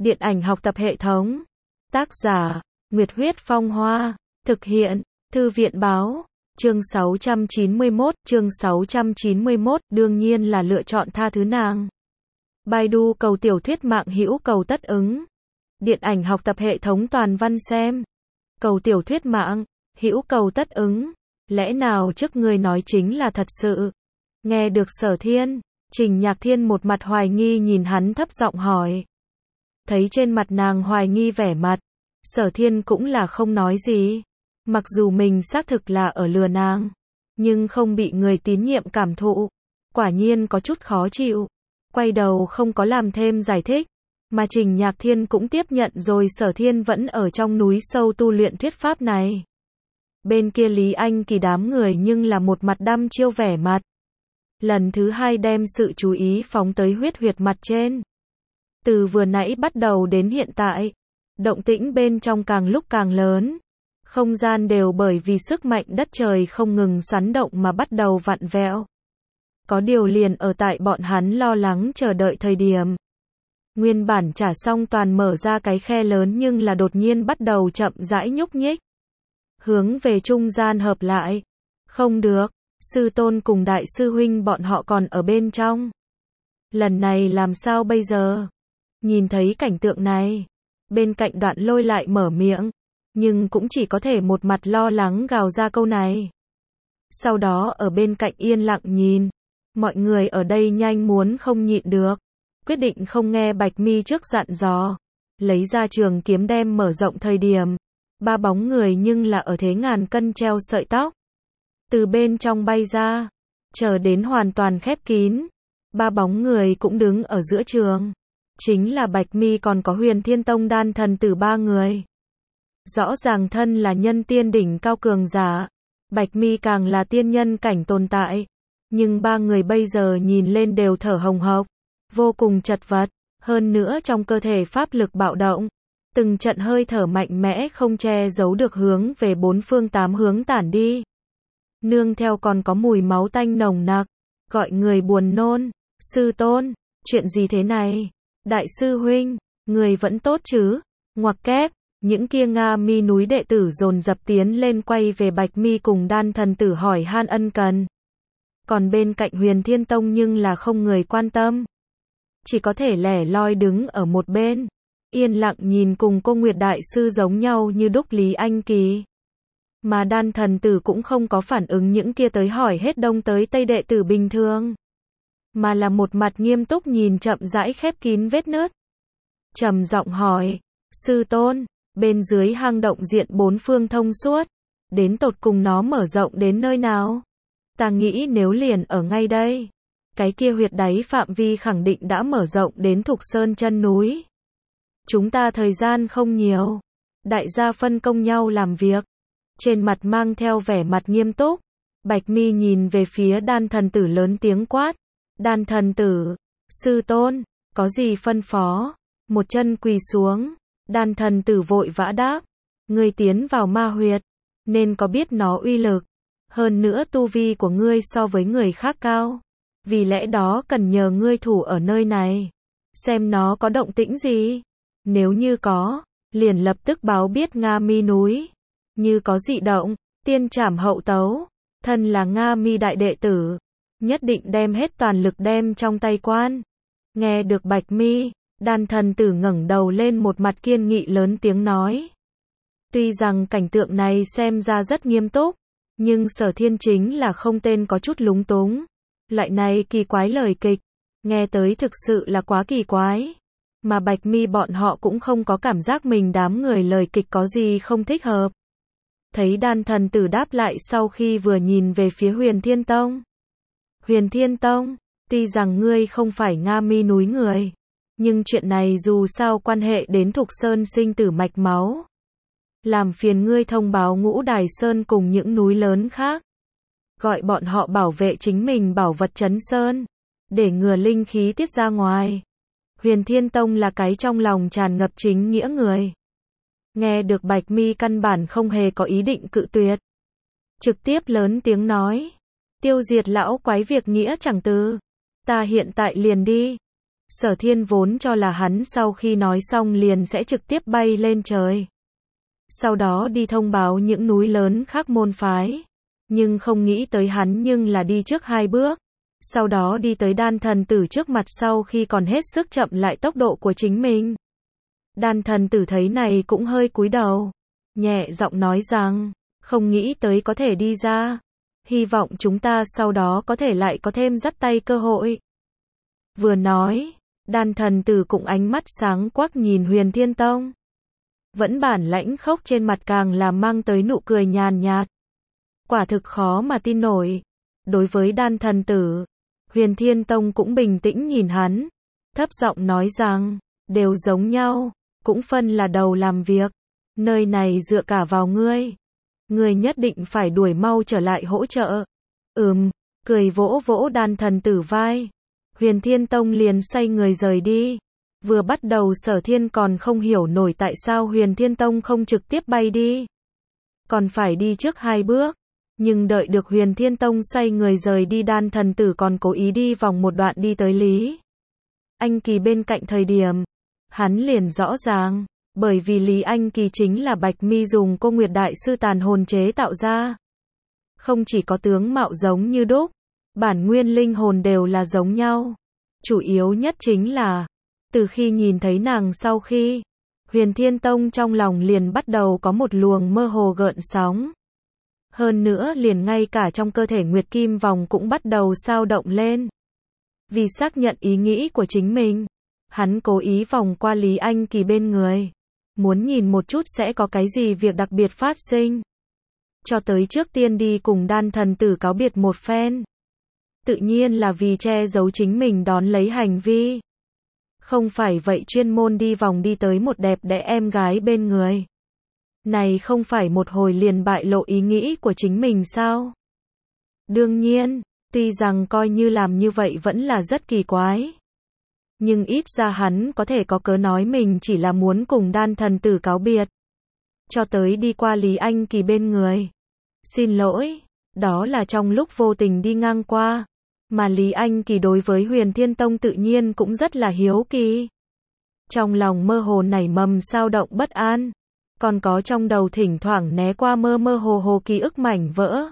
Điện ảnh học tập hệ thống. Tác giả, Nguyệt Huyết Phong Hoa. Thực hiện, Thư viện Báo. Chương 691, đương nhiên là lựa chọn tha thứ nàng. Baidu cầu tiểu thuyết mạng hữu cầu tất ứng. Điện ảnh học tập hệ thống toàn văn xem. Cầu tiểu thuyết mạng, hữu cầu tất ứng. Lẽ nào trước người nói chính là thật sự? Nghe được Sở Thiên, Trình Nhạc Thiên một mặt hoài nghi nhìn hắn thấp giọng hỏi. Thấy trên mặt nàng hoài nghi vẻ mặt, Sở Thiên cũng là không nói gì. Mặc dù mình xác thực là ở lừa nàng, nhưng không bị người tín nhiệm cảm thụ, quả nhiên có chút khó chịu. Quay đầu không có làm thêm giải thích, mà Trình Nhạc Thiên cũng tiếp nhận rồi Sở Thiên vẫn ở trong núi sâu tu luyện thuyết pháp này. Bên kia Lý Anh Kỳ đám người nhưng là một mặt đăm chiêu vẻ mặt. Lần thứ hai đem sự chú ý phóng tới huyết mặt trên. Từ vừa nãy bắt đầu đến hiện tại, động tĩnh bên trong càng lúc càng lớn. Không gian đều bởi vì sức mạnh đất trời không ngừng xoắn động mà bắt đầu vặn vẹo. Có điều liền ở tại bọn hắn lo lắng chờ đợi thời điểm. Nguyên bản trả xong toàn mở ra cái khe lớn nhưng là đột nhiên bắt đầu chậm rãi nhúc nhích. Hướng về trung gian hợp lại. Không được, sư tôn cùng đại sư huynh bọn họ còn ở bên trong. Lần này làm sao bây giờ? Nhìn thấy cảnh tượng này, bên cạnh Đoạn Lôi lại mở miệng, nhưng cũng chỉ có thể một mặt lo lắng gào ra câu này. Sau đó ở bên cạnh yên lặng nhìn, mọi người ở đây nhanh muốn không nhịn được, quyết định không nghe Bạch Mi trước dặn dò, lấy ra trường kiếm đem mở rộng thời điểm, ba bóng người nhưng là ở thế ngàn cân treo sợi tóc. Từ bên trong bay ra, chờ đến hoàn toàn khép kín, ba bóng người cũng đứng ở giữa trường. Chính là Bạch Mi còn có Huyền Thiên Tông đan thần tử ba người. Rõ ràng thân là nhân tiên đỉnh cao cường giả, Bạch Mi càng là tiên nhân cảnh tồn tại. Nhưng ba người bây giờ nhìn lên đều thở hồng hộc, vô cùng chật vật, hơn nữa trong cơ thể pháp lực bạo động. Từng trận hơi thở mạnh mẽ không che giấu được hướng về bốn phương tám hướng tản đi. Nương theo còn có mùi máu tanh nồng nặc, gọi người buồn nôn. Sư tôn, chuyện gì thế này? Đại sư huynh, người vẫn tốt chứ? Ngoặc kép, những kia Nga Mi núi đệ tử dồn dập tiến lên quay về Bạch Mi cùng đan thần tử hỏi han ân cần. Còn bên cạnh Huyền Thiên Tông nhưng là không người quan tâm. Chỉ có thể lẻ loi đứng ở một bên, yên lặng nhìn cùng cô Nguyệt Đại Sư giống nhau như đúc Lý Anh Kỳ. Mà đan thần tử cũng không có phản ứng những kia tới hỏi hết đông tới tây đệ tử bình thường. Mà là một mặt nghiêm túc nhìn chậm rãi khép kín vết nứt. Trầm giọng hỏi, sư tôn, bên dưới hang động diện bốn phương thông suốt, đến tột cùng nó mở rộng đến nơi nào? Ta nghĩ nếu liền ở ngay đây, cái kia huyệt đáy phạm vi khẳng định đã mở rộng đến Thục Sơn chân núi. Chúng ta thời gian không nhiều, đại gia phân công nhau làm việc. Trên mặt mang theo vẻ mặt nghiêm túc, Bạch Mi nhìn về phía đan thần tử lớn tiếng quát. Đan thần tử, sư tôn, có gì phân phó? Một chân quỳ xuống, đan thần tử vội vã đáp. Ngươi tiến vào ma huyệt, nên có biết nó uy lực. Hơn nữa tu vi của ngươi so với người khác cao. Vì lẽ đó cần nhờ ngươi thủ ở nơi này. Xem nó có động tĩnh gì. Nếu như có, liền lập tức báo biết Nga Mi núi. Như có dị động, tiên trảm hậu tấu. Thân là Nga Mi đại đệ tử, nhất định đem hết toàn lực đem trong tay quan. Nghe được Bạch Mi, đan thần tử ngẩng đầu lên một mặt kiên nghị lớn tiếng nói. Tuy rằng cảnh tượng này xem ra rất nghiêm túc, nhưng Sở Thiên chính là không tên có chút lúng túng. Loại này kỳ quái lời kịch, nghe tới thực sự là quá kỳ quái. Mà Bạch Mi bọn họ cũng không có cảm giác mình đám người lời kịch có gì không thích hợp. Thấy đan thần tử đáp lại sau khi vừa nhìn về phía Huyền Thiên Tông. Huyền Thiên Tông, tuy rằng ngươi không phải Nga Mi núi người, nhưng chuyện này dù sao quan hệ đến Thục Sơn sinh tử mạch máu. Làm phiền ngươi thông báo Ngũ Đài Sơn cùng những núi lớn khác. Gọi bọn họ bảo vệ chính mình bảo vật trấn sơn, để ngừa linh khí tiết ra ngoài. Huyền Thiên Tông là cái trong lòng tràn ngập chính nghĩa người. Nghe được Bạch Mi căn bản không hề có ý định cự tuyệt. Trực tiếp lớn tiếng nói. Tiêu diệt lão quái việc nghĩa chẳng từ. Ta hiện tại liền đi. Sở Thiên vốn cho là hắn sau khi nói xong liền sẽ trực tiếp bay lên trời. Sau đó đi thông báo những núi lớn khác môn phái. Nhưng không nghĩ tới hắn nhưng là đi trước 2 bước. Sau đó đi tới đan thần tử trước mặt sau khi còn hết sức chậm lại tốc độ của chính mình. Đan thần tử thấy này cũng hơi cúi đầu. Nhẹ giọng nói rằng, không nghĩ tới có thể đi ra. Hy vọng chúng ta sau đó có thể lại có thêm dắt tay cơ hội. Vừa nói, đan thần tử cũng ánh mắt sáng quắc nhìn Huyền Thiên Tông. Vẫn bản lãnh khốc trên mặt càng làm mang tới nụ cười nhàn nhạt. Quả thực khó mà tin nổi. Đối với đan thần tử, Huyền Thiên Tông cũng bình tĩnh nhìn hắn. Thấp giọng nói rằng, đều giống nhau, cũng phân là đầu làm việc. Nơi này dựa cả vào ngươi. Ngươi nhất định phải đuổi mau trở lại hỗ trợ. Cười vỗ vỗ đan thần tử vai. Huyền Thiên Tông liền xoay người rời đi. Vừa bắt đầu Sở Thiên còn không hiểu nổi tại sao Huyền Thiên Tông không trực tiếp bay đi. Còn phải đi trước 2 bước. Nhưng đợi được Huyền Thiên Tông xoay người rời đi đan thần tử còn cố ý đi vòng một đoạn đi tới Lý Anh Kỳ bên cạnh thời điểm. Hắn liền rõ ràng. Bởi vì Lý Anh Kỳ chính là Bạch Mi dùng Cô Nguyệt Đại Sư tàn hồn chế tạo ra. Không chỉ có tướng mạo giống như đúc. Bản nguyên linh hồn đều là giống nhau. Chủ yếu nhất chính là, từ khi nhìn thấy nàng sau khi, Huyền Thiên Tông trong lòng liền bắt đầu có một luồng mơ hồ gợn sóng. Hơn nữa liền ngay cả trong cơ thể Nguyệt Kim Vòng cũng bắt đầu xao động lên. Vì xác nhận ý nghĩ của chính mình, hắn cố ý vòng qua Lý Anh Kỳ bên người. Muốn nhìn một chút sẽ có cái gì việc đặc biệt phát sinh. Cho tới trước tiên đi cùng đan thần tử cáo biệt một phen. Tự nhiên là vì che giấu chính mình đón lấy hành vi. Không phải vậy chuyên môn đi vòng đi tới một đẹp đẽ em gái bên người. Này không phải một hồi liền bại lộ ý nghĩ của chính mình sao? Đương nhiên, tuy rằng coi như làm như vậy vẫn là rất kỳ quái. Nhưng ít ra hắn có thể có cớ nói mình chỉ là muốn cùng đan thần tử cáo biệt. Cho tới đi qua Lý Anh Kỳ bên người. Xin lỗi, đó là trong lúc vô tình đi ngang qua. Mà Lý Anh Kỳ đối với Huyền Thiên Tông tự nhiên cũng rất là hiếu kỳ. Trong lòng mơ hồ nảy mầm xao động bất an. Còn có trong đầu thỉnh thoảng né qua mơ mơ hồ hồ ký ức mảnh vỡ.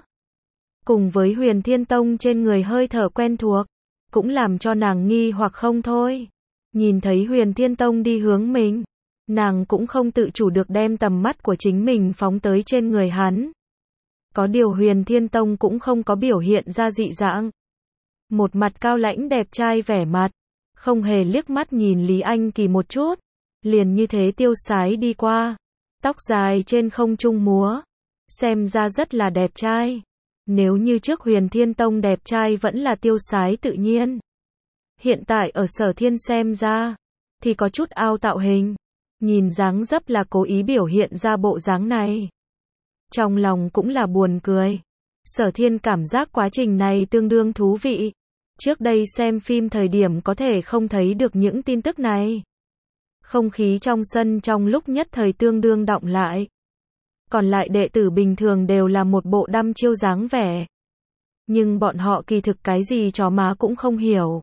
Cùng với Huyền Thiên Tông trên người hơi thở quen thuộc. Cũng làm cho nàng nghi hoặc không thôi. Nhìn thấy Huyền Thiên Tông đi hướng mình. Nàng cũng không tự chủ được đem tầm mắt của chính mình phóng tới trên người hắn. Có điều Huyền Thiên Tông cũng không có biểu hiện ra dị dạng. Một mặt cao lãnh đẹp trai vẻ mặt. Không hề liếc mắt nhìn Lý Anh Kỳ một chút. Liền như thế tiêu sái đi qua. Tóc dài trên không trung múa. Xem ra rất là đẹp trai. Nếu như trước Huyền Thiên Tông đẹp trai vẫn là tiêu sái tự nhiên. Hiện tại ở Sở Thiên xem ra. Thì có chút ao tạo hình. Nhìn dáng dấp là cố ý biểu hiện ra bộ dáng này. Trong lòng cũng là buồn cười. Sở Thiên cảm giác quá trình này tương đương thú vị. Trước đây xem phim thời điểm có thể không thấy được những tin tức này. Không khí trong sân trong lúc nhất thời tương đương đọng lại. Còn lại đệ tử bình thường đều là một bộ đăm chiêu dáng vẻ. Nhưng bọn họ kỳ thực cái gì chó má cũng không hiểu.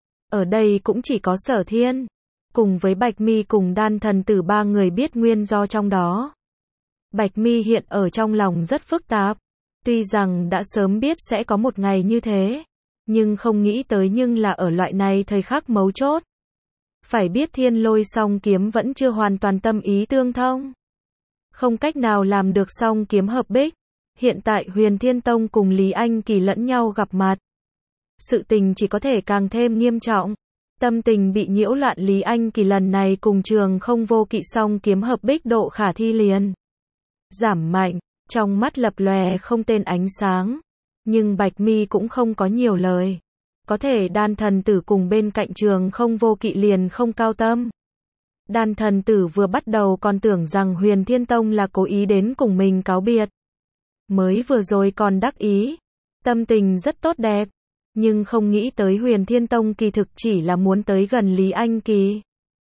Ở đây cũng chỉ có Sở Thiên. Cùng với Bạch Mi cùng đan thần tử 3 người biết nguyên do trong đó. Bạch Mi hiện ở trong lòng rất phức tạp. Tuy rằng đã sớm biết sẽ có một ngày như thế. Nhưng không nghĩ tới nhưng là ở loại này thời khắc mấu chốt. Phải biết Thiên Lôi song kiếm vẫn chưa hoàn toàn tâm ý tương thông. Không cách nào làm được song kiếm hợp bích. Hiện tại Huyền Thiên Tông cùng Lý Anh Kỳ lẫn nhau gặp mặt. Sự tình chỉ có thể càng thêm nghiêm trọng. Tâm tình bị nhiễu loạn Lý Anh Kỳ lần này cùng Trường Không Vô Kỵ song kiếm hợp bích độ khả thi liền giảm mạnh, trong mắt lập lòe không tên ánh sáng. Nhưng Bạch Mi cũng không có nhiều lời. Có thể đan thần tử cùng bên cạnh Trường Không Vô Kỵ liền không cao tâm. Đan thần tử vừa bắt đầu còn tưởng rằng Huyền Thiên Tông là cố ý đến cùng mình cáo biệt. Mới vừa rồi còn đắc ý. Tâm tình rất tốt đẹp. Nhưng không nghĩ tới Huyền Thiên Tông kỳ thực chỉ là muốn tới gần Lý Anh Kỳ.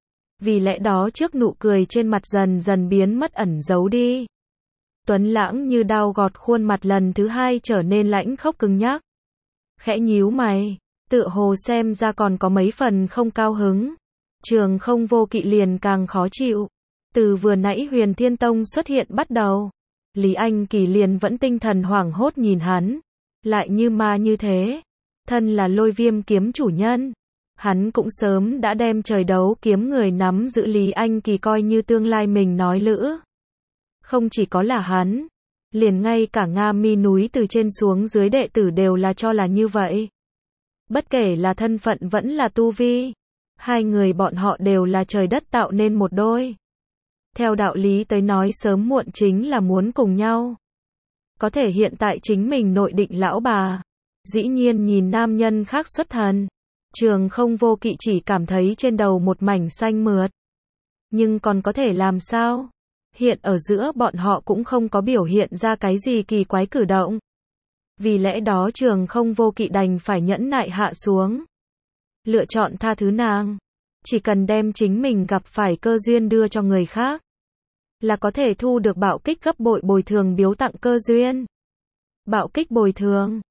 Vì lẽ đó trước nụ cười trên mặt dần dần biến mất ẩn giấu đi. Tuấn lãng như đao gọt khuôn mặt lần thứ 2 trở nên lãnh khốc cứng nhắc. Khẽ nhíu mày. Tựa hồ xem ra còn có mấy phần không cao hứng. Trường Không Vô Kỵ liền càng khó chịu. Từ vừa nãy Huyền Thiên Tông xuất hiện bắt đầu, Lý Anh Kỳ liền vẫn tinh thần hoảng hốt nhìn hắn, lại như ma như thế. Thân là Lôi Viêm kiếm chủ nhân, hắn cũng sớm đã đem trời đấu kiếm người nắm giữ Lý Anh Kỳ coi như tương lai mình nói lữ. Không chỉ có là hắn, liền ngay cả Nga Mi núi từ trên xuống dưới đệ tử đều là cho là như vậy. Bất kể là thân phận vẫn là tu vi, hai người bọn họ đều là trời đất tạo nên một đôi. Theo đạo lý tới nói sớm muộn chính là muốn cùng nhau. Có thể hiện tại chính mình nội định lão bà, dĩ nhiên nhìn nam nhân khác xuất thần. Trường Không Vô Kỵ chỉ cảm thấy trên đầu một mảnh xanh mượt. Nhưng còn có thể làm sao? Hiện ở giữa bọn họ cũng không có biểu hiện ra cái gì kỳ quái cử động. Vì lẽ đó Trường Không Vô Kỵ đành phải nhẫn nại hạ xuống. Lựa chọn tha thứ nàng. Chỉ cần đem chính mình gặp phải cơ duyên đưa cho người khác, là có thể thu được bạo kích gấp bội bồi thường biếu tặng cơ duyên. Bạo kích bồi thường.